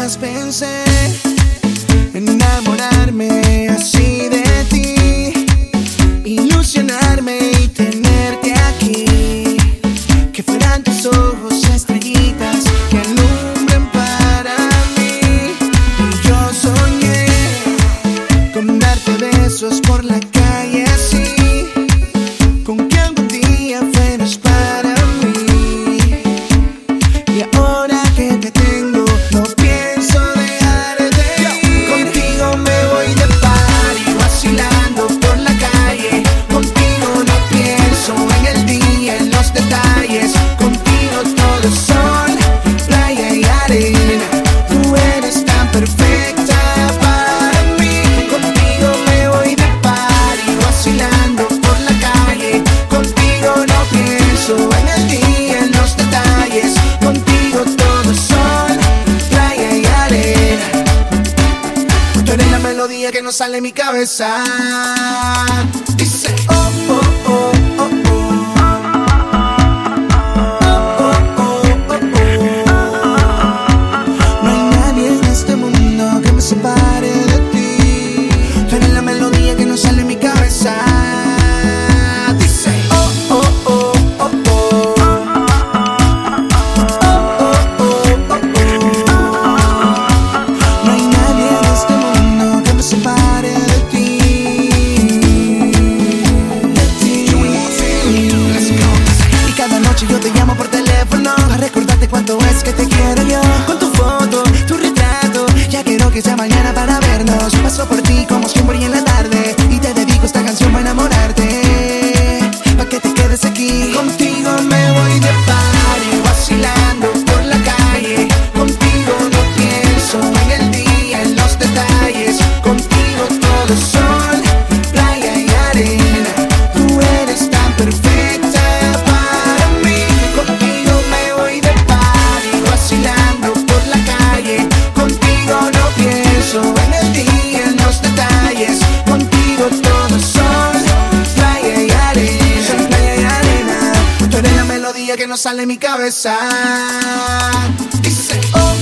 Jamás pensé en enamorarme así de ti, ilusionarme y tenerte aquí, que fueran tus ojos estrellitas que alumbren para mí. Y yo soñé con darte besos por la calle así, con que algún día fueras para mí. Y ahora que te tengo no pienso dejarte ir. Contigo me voy de party vacilando por la calle. Contigo no pienso en el día, en los detalles. Contigo todo es sol, playa y arena. Tú eres tan perfecta para mí. Contigo me voy de party vacilando por la calle. Contigo no pienso en el día, en los detalles. Contigo todo es sol, playa y arena. Tú eres la melodía que no sale de mi cabeza. Dice oh, oh, oh, oh, oh. Oh, oh, oh, oh, oh. No hay nadie en este mundo que me separe de ti. Tú eres la melodía que no sale de mi cabeza. Dice oh, oh, oh, oh, oh. No hay nadie en este mundo que me separe de ti. Y cada noche yo te llamo por teléfono a recordarte cuánto es que te quiero yo. Con tu foto, tu retrato, ya quiero que sea mañana para vernos. Paso por ti como siempre y en la tarde, y te dedico esta canción para enamorarte, pa' que te quedes aquí. Contigo me voy de party vacilando por la calle. Contigo no pienso en el día, en los detalles. Contigo todo es sol, playa y arena. Tú eres tan perfecta para mí. Contigo me voy de party vacilando por la calle. Contigo no pienso en el día, en los detalles. Contigo todo es sol, playa y arena. Sol, playa y arena. Tú eres la melodía que no sale de mi cabeza. Dice oh,